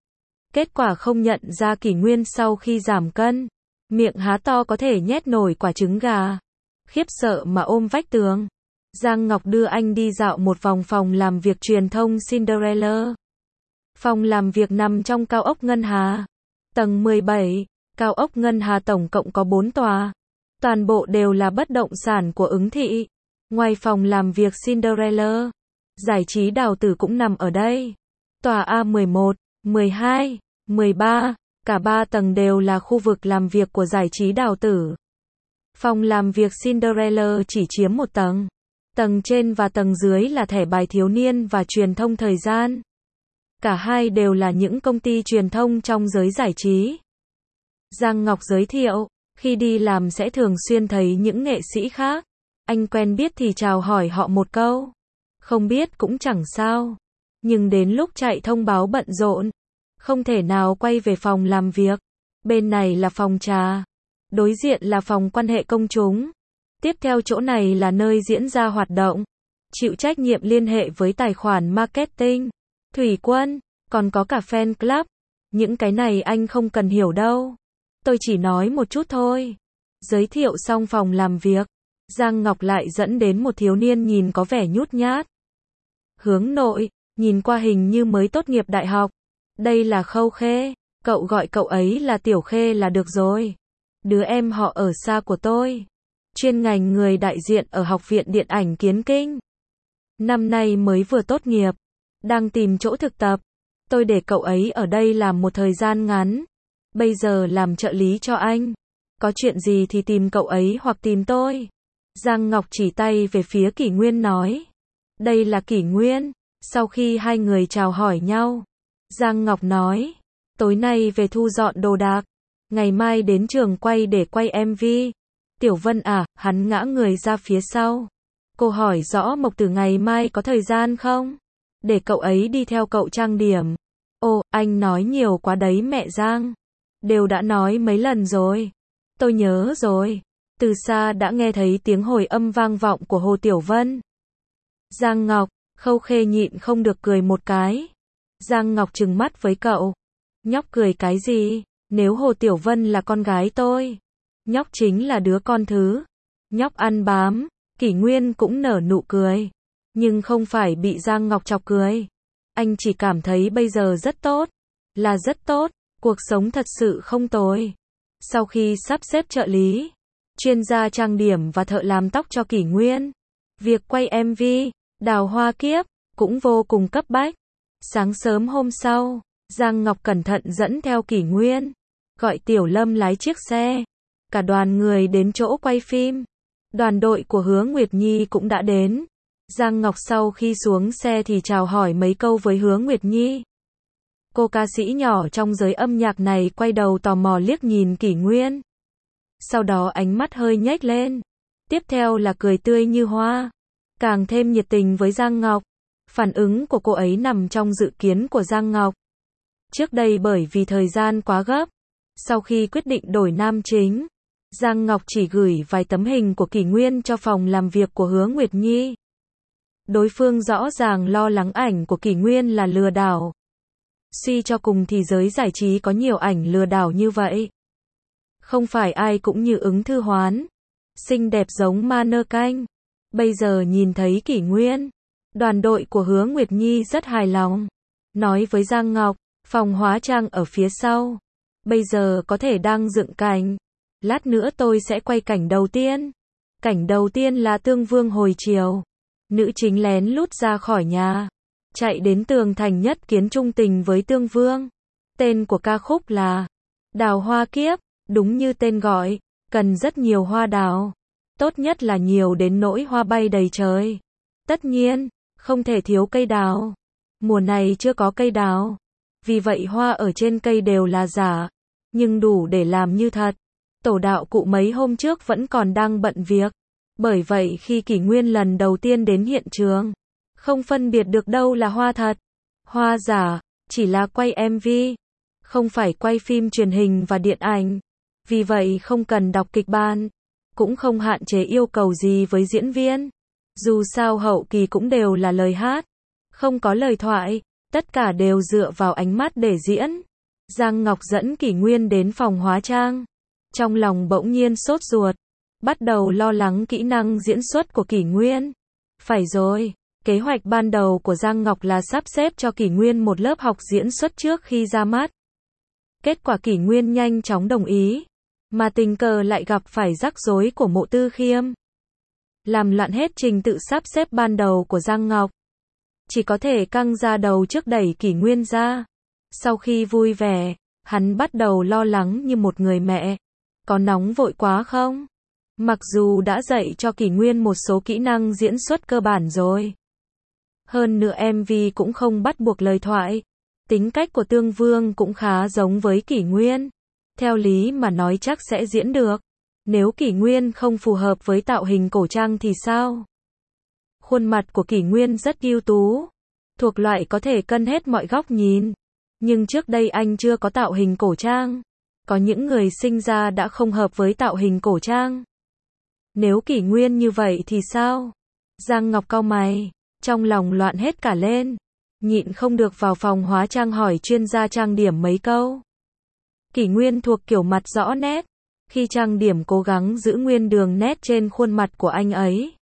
Kết quả không nhận ra Kỷ Nguyên sau khi giảm cân, miệng há to có thể nhét nổi quả trứng gà. Khiếp sợ mà ôm vách tường. Giang Ngọc đưa anh đi dạo một vòng phòng làm việc truyền thông Cinderella. Phòng làm việc nằm trong cao ốc Ngân Hà. Tầng mười bảy, cao ốc Ngân Hà tổng cộng có bốn tòa. Toàn bộ đều là bất động sản của Ứng Thị. Ngoài phòng làm việc Cinderella, giải trí Đào Tử cũng nằm ở đây. Tòa A mười một, mười hai, mười ba, cả ba tầng đều là khu vực làm việc của giải trí Đào Tử. Phòng làm việc Cinderella chỉ chiếm một tầng. Tầng trên và tầng dưới là thẻ bài thiếu niên và truyền thông thời gian. Cả hai đều là những công ty truyền thông trong giới giải trí. Giang Ngọc giới thiệu, khi đi làm sẽ thường xuyên thấy những nghệ sĩ khác. Anh quen biết thì chào hỏi họ một câu. Không biết cũng chẳng sao. Nhưng đến lúc chạy thông báo bận rộn, không thể nào quay về phòng làm việc. Bên này là phòng trà. Đối diện là phòng quan hệ công chúng. Tiếp theo chỗ này là nơi diễn ra hoạt động. Chịu trách nhiệm liên hệ với tài khoản marketing, thủy quân, còn có cả fan club. Những cái này anh không cần hiểu đâu. Tôi chỉ nói một chút thôi. Giới thiệu xong phòng làm việc, Giang Ngọc lại dẫn đến một thiếu niên nhìn có vẻ nhút nhát. Hướng nội, nhìn qua hình như mới tốt nghiệp đại học. Đây là Khâu Khê, cậu gọi cậu ấy là Tiểu Khê là được rồi. Đứa em họ ở xa của tôi. Chuyên ngành người đại diện ở Học viện Điện ảnh Kiến Kinh. Năm nay mới vừa tốt nghiệp, đang tìm chỗ thực tập. Tôi để cậu ấy ở đây làm một thời gian ngắn. Bây giờ làm trợ lý cho anh. Có chuyện gì thì tìm cậu ấy hoặc tìm tôi. Giang Ngọc chỉ tay về phía Kỷ Nguyên nói. Đây là Kỷ Nguyên. Sau khi hai người chào hỏi nhau, Giang Ngọc nói. Tối nay về thu dọn đồ đạc. Ngày mai đến trường quay để quay em vê. Tiểu Vân à, hắn ngã người ra phía sau. Cô hỏi rõ Mộc Tử ngày mai có thời gian không? Để cậu ấy đi theo cậu trang điểm. Ồ, anh nói nhiều quá đấy mẹ Giang. Đều đã nói mấy lần rồi. Tôi nhớ rồi. Từ xa đã nghe thấy tiếng hồi âm vang vọng của Hồ Tiểu Vân. Giang Ngọc, Khâu Khê nhịn không được cười một cái. Giang Ngọc trừng mắt với cậu. Nhóc cười cái gì? Nếu Hồ Tiểu Vân là con gái tôi, nhóc chính là đứa con thứ. Nhóc ăn bám. Kỷ Nguyên cũng nở nụ cười. Nhưng không phải bị Giang Ngọc chọc cười. Anh chỉ cảm thấy bây giờ rất tốt. Là rất tốt. Cuộc sống thật sự không tồi. Sau khi sắp xếp trợ lý, chuyên gia trang điểm và thợ làm tóc cho Kỷ Nguyên, việc quay em vê, Đào Hoa Kiếp, cũng vô cùng cấp bách. Sáng sớm hôm sau, Giang Ngọc cẩn thận dẫn theo Kỷ Nguyên, gọi Tiểu Lâm lái chiếc xe. Cả đoàn người đến chỗ quay phim. Đoàn đội của Hứa Nguyệt Nhi cũng đã đến. Giang Ngọc sau khi xuống xe thì chào hỏi mấy câu với Hứa Nguyệt Nhi. Cô ca sĩ nhỏ trong giới âm nhạc này quay đầu tò mò liếc nhìn Kỷ Nguyên. Sau đó ánh mắt hơi nhếch lên. Tiếp theo là cười tươi như hoa. Càng thêm nhiệt tình với Giang Ngọc. Phản ứng của cô ấy nằm trong dự kiến của Giang Ngọc. Trước đây bởi vì thời gian quá gấp, sau khi quyết định đổi nam chính, Giang Ngọc chỉ gửi vài tấm hình của Kỷ Nguyên cho phòng làm việc của Hứa Nguyệt Nhi. Đối phương rõ ràng lo lắng ảnh của Kỷ Nguyên là lừa đảo. Suy cho cùng thì giới giải trí có nhiều ảnh lừa đảo như vậy. Không phải ai cũng như Ứng Thư Hoán, xinh đẹp giống ma nơ canh. Bây giờ nhìn thấy Kỷ Nguyên, đoàn đội của Hứa Nguyệt Nhi rất hài lòng. Nói với Giang Ngọc, phòng hóa trang ở phía sau. Bây giờ có thể đang dựng cảnh. Lát nữa tôi sẽ quay cảnh đầu tiên. Cảnh đầu tiên là Tương Vương hồi chiều. Nữ chính lén lút ra khỏi nhà, chạy đến tường thành nhất kiến trung tình với Tương Vương. Tên của ca khúc là Đào Hoa Kiếp, đúng như tên gọi. cần rất nhiều hoa đào. Tốt nhất là nhiều đến nỗi hoa bay đầy trời. Tất nhiên, không thể thiếu cây đào. Mùa này chưa có cây đào. Vì vậy hoa ở trên cây đều là giả. Nhưng đủ để làm như thật. Tổ đạo cụ mấy hôm trước vẫn còn đang bận việc. Bởi vậy khi Kỷ Nguyên lần đầu tiên đến hiện trường, không phân biệt được đâu là hoa thật, hoa giả, chỉ là quay em vê, không phải quay phim truyền hình và điện ảnh. Vì vậy không cần đọc kịch bản, cũng không hạn chế yêu cầu gì với diễn viên. Dù sao hậu kỳ cũng đều là lời hát, không có lời thoại, tất cả đều dựa vào ánh mắt để diễn. Giang Ngọc dẫn Kỷ Nguyên đến phòng hóa trang. Trong lòng bỗng nhiên sốt ruột, bắt đầu lo lắng kỹ năng diễn xuất của Kỷ Nguyên. Phải rồi, kế hoạch ban đầu của Giang Ngọc là sắp xếp cho Kỷ Nguyên một lớp học diễn xuất trước khi ra mắt. Kết quả Kỷ Nguyên nhanh chóng đồng ý, mà tình cờ lại gặp phải rắc rối của Mộ Tư Khiêm. Làm loạn hết trình tự sắp xếp ban đầu của Giang Ngọc. Chỉ có thể căng ra đầu trước đẩy Kỷ Nguyên ra. Sau khi vui vẻ, hắn bắt đầu lo lắng như một người mẹ. Có nóng vội quá không? Mặc dù đã dạy cho Kỷ Nguyên một số kỹ năng diễn xuất cơ bản rồi. Hơn nữa em vê cũng không bắt buộc lời thoại. Tính cách của Tương Vương cũng khá giống với Kỷ Nguyên. Theo lý mà nói chắc sẽ diễn được. Nếu Kỷ Nguyên không phù hợp với tạo hình cổ trang thì sao? Khuôn mặt của Kỷ Nguyên rất ưu tú. Thuộc loại có thể cân hết mọi góc nhìn. Nhưng trước đây anh chưa có tạo hình cổ trang. Có những người sinh ra đã không hợp với tạo hình cổ trang. Nếu Kỷ Nguyên như vậy thì sao? Giang Ngọc cau mày, trong lòng loạn hết cả lên. Nhịn không được vào phòng hóa trang hỏi chuyên gia trang điểm mấy câu. Kỷ Nguyên thuộc kiểu mặt rõ nét. Khi trang điểm cố gắng giữ nguyên đường nét trên khuôn mặt của anh ấy.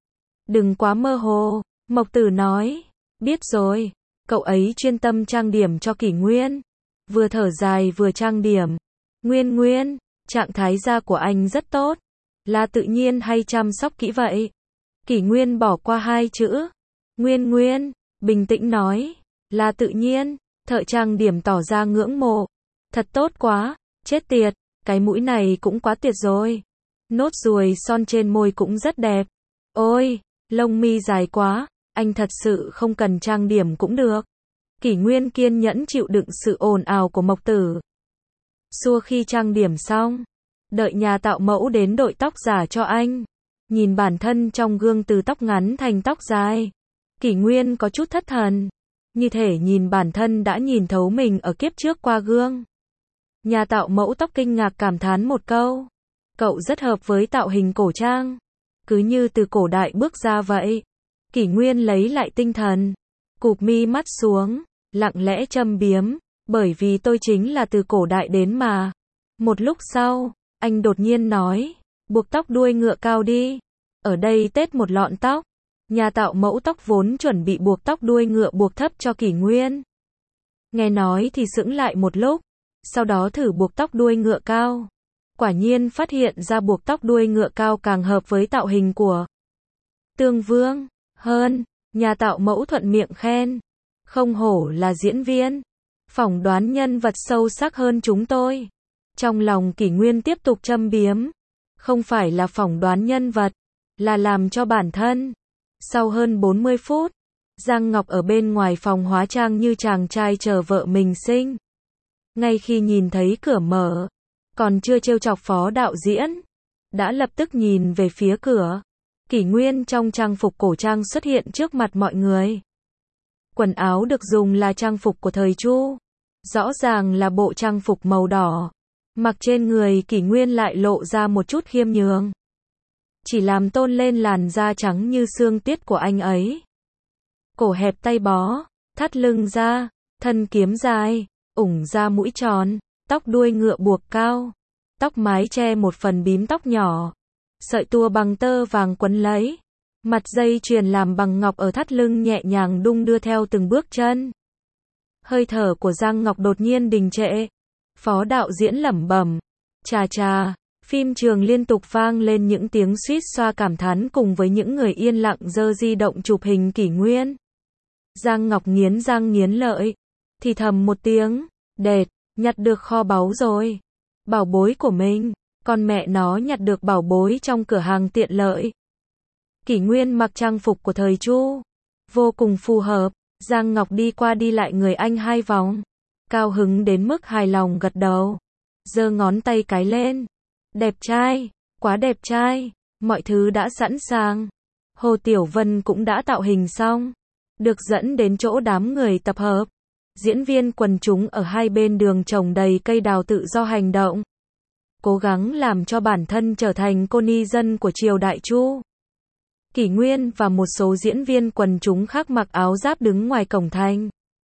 Đừng quá mơ hồ, Mộc Tử nói. Biết rồi, cậu ấy chuyên tâm trang điểm cho Kỷ Nguyên. Vừa thở dài vừa trang điểm. Nguyên Nguyên, trạng thái da của anh rất tốt. Là tự nhiên hay chăm sóc kỹ vậy? Kỷ Nguyên bỏ qua hai chữ. Nguyên Nguyên, bình tĩnh nói. Là tự nhiên. Thợ trang điểm tỏ ra ngưỡng mộ. Thật tốt quá, chết tiệt, cái mũi này cũng quá tuyệt rồi. Nốt ruồi son trên môi cũng rất đẹp. Ôi, lông mi dài quá, anh thật sự không cần trang điểm cũng được. Kỷ Nguyên kiên nhẫn chịu đựng sự ồn ào của Mộc Tử. Xua khi trang điểm xong, đợi nhà tạo mẫu đến đội tóc giả cho anh. Nhìn bản thân trong gương từ tóc ngắn thành tóc dài. Kỷ Nguyên có chút thất thần. Như thể nhìn bản thân đã nhìn thấu mình ở kiếp trước qua gương. Nhà tạo mẫu tóc kinh ngạc cảm thán một câu. Cậu rất hợp với tạo hình cổ trang. Cứ như từ cổ đại bước ra vậy. Kỷ Nguyên lấy lại tinh thần. Cụp mi mắt xuống, lặng lẽ châm biếm. Bởi vì tôi chính là từ cổ đại đến mà. Một lúc sau, anh đột nhiên nói. Buộc tóc đuôi ngựa cao đi. Ở đây tết một lọn tóc. Nhà tạo mẫu tóc vốn chuẩn bị buộc tóc đuôi ngựa buộc thấp cho Kỷ Nguyên. Nghe nói thì sững lại một lúc. Sau đó thử buộc tóc đuôi ngựa cao. Quả nhiên phát hiện ra buộc tóc đuôi ngựa cao càng hợp với tạo hình của Tương Vương. Hơn, nhà tạo mẫu thuận miệng khen. Không hổ là diễn viên. Phỏng đoán nhân vật sâu sắc hơn chúng tôi. Trong lòng Kỷ Nguyên tiếp tục châm biếm. Không phải là phỏng đoán nhân vật, là làm cho bản thân. Sau hơn bốn mươi phút, Giang Ngọc ở bên ngoài phòng hóa trang như chàng trai chờ vợ mình sinh. Ngay khi nhìn thấy cửa mở, còn chưa trêu chọc phó đạo diễn, đã lập tức nhìn về phía cửa. Kỷ Nguyên trong trang phục cổ trang xuất hiện trước mặt mọi người. Quần áo được dùng là trang phục của thời Chu. Rõ ràng là bộ trang phục màu đỏ. Mặc trên người Kỷ Nguyên lại lộ ra một chút khiêm nhường. Chỉ làm tôn lên làn da trắng như xương tiết của anh ấy. Cổ hẹp tay bó, thắt lưng ra, thân kiếm dài, ủng ra mũi tròn, tóc đuôi ngựa buộc cao. Tóc mái che một phần bím tóc nhỏ. Sợi tua bằng tơ vàng quấn lấy. Mặt dây chuyền làm bằng ngọc ở thắt lưng nhẹ nhàng đung đưa theo từng bước chân. Hơi thở của Giang Ngọc đột nhiên đình trệ. Phó đạo diễn lẩm bẩm. Chà chà, phim trường liên tục vang lên những tiếng suýt xoa cảm thán cùng với những người yên lặng giơ di động chụp hình Kỷ Nguyên. Giang Ngọc nghiến răng nghiến lợi. Thì thầm một tiếng. Đệt, nhặt được kho báu rồi. Bảo bối của mình. Con mẹ nó nhặt được bảo bối trong cửa hàng tiện lợi. Kỷ Nguyên mặc trang phục của thời Chu, vô cùng phù hợp. Giang Ngọc đi qua đi lại người anh hai vòng, cao hứng đến mức hài lòng gật đầu, giơ ngón tay cái lên. Đẹp trai, quá đẹp trai, mọi thứ đã sẵn sàng. Hồ Tiểu Vân cũng đã tạo hình xong, được dẫn đến chỗ đám người tập hợp. Diễn viên quần chúng ở hai bên đường trồng đầy cây đào tự do hành động, cố gắng làm cho bản thân trở thành cô ni dân của triều đại Chu. Kỷ Nguyên và một số diễn viên quần chúng khác mặc áo giáp đứng ngoài cổng thành.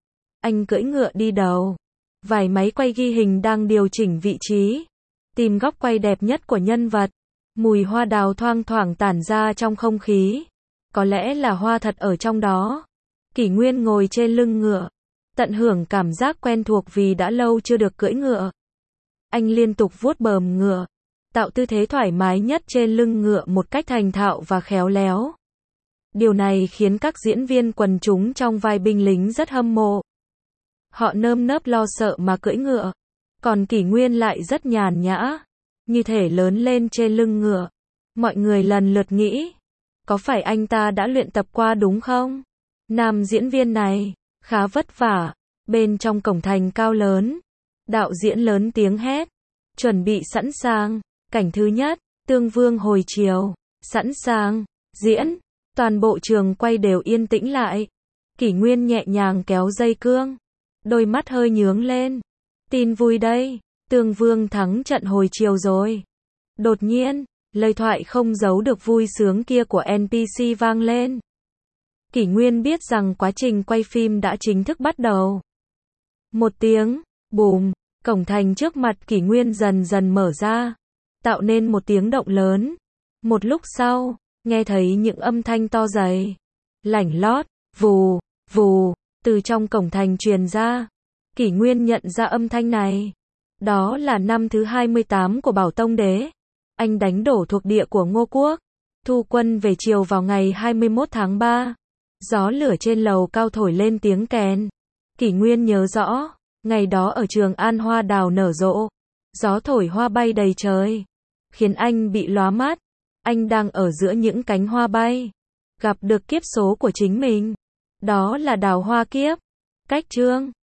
Anh cưỡi ngựa đi đầu. Vài máy quay ghi hình đang điều chỉnh vị trí, tìm góc quay đẹp nhất của nhân vật. Mùi hoa đào thoang thoảng tản ra trong không khí. Có lẽ là hoa thật ở trong đó. Kỷ Nguyên ngồi trên lưng ngựa, tận hưởng cảm giác quen thuộc vì đã lâu chưa được cưỡi ngựa. Anh liên tục vuốt bờm ngựa, tạo tư thế thoải mái nhất trên lưng ngựa một cách thành thạo và khéo léo. Điều này khiến các diễn viên quần chúng trong vai binh lính rất hâm mộ. Họ nơm nớp lo sợ mà cưỡi ngựa, còn Kỷ Nguyên lại rất nhàn nhã, như thể lớn lên trên lưng ngựa. Mọi người lần lượt nghĩ, có phải anh ta đã luyện tập qua đúng không? Nam diễn viên này khá vất vả. Bên trong cổng thành cao lớn, đạo diễn lớn tiếng hét, chuẩn bị sẵn sàng. Cảnh thứ nhất, Tương Vương hồi chiều, sẵn sàng, diễn. Toàn bộ trường quay đều yên tĩnh lại. Kỷ Nguyên nhẹ nhàng kéo dây cương, đôi mắt hơi nhướng lên. Tin vui đây, Tương Vương thắng trận hồi chiều rồi. Đột nhiên, lời thoại không giấu được vui sướng kia của en pê xê vang lên. Kỷ Nguyên biết rằng quá trình quay phim đã chính thức bắt đầu. Một tiếng, bùm, cổng thành trước mặt Kỷ Nguyên dần dần mở ra, tạo nên một tiếng động lớn. Một lúc sau, nghe thấy những âm thanh to dày, lảnh lót, vù, vù, từ trong cổng thành truyền ra. Kỷ Nguyên nhận ra âm thanh này. Đó là năm thứ hai mươi tám của Bảo Tông Đế. Anh đánh đổ thuộc địa của Ngô Quốc, thu quân về triều vào ngày hai mươi mốt tháng ba. Gió lửa trên lầu cao thổi lên tiếng kèn. Kỷ Nguyên nhớ rõ, ngày đó ở Trường An hoa đào nở rộ, gió thổi hoa bay đầy trời, khiến anh bị lóa mắt. Anh đang ở giữa những cánh hoa bay, gặp được kiếp số của chính mình. Đó là đào hoa kiếp. Cách chương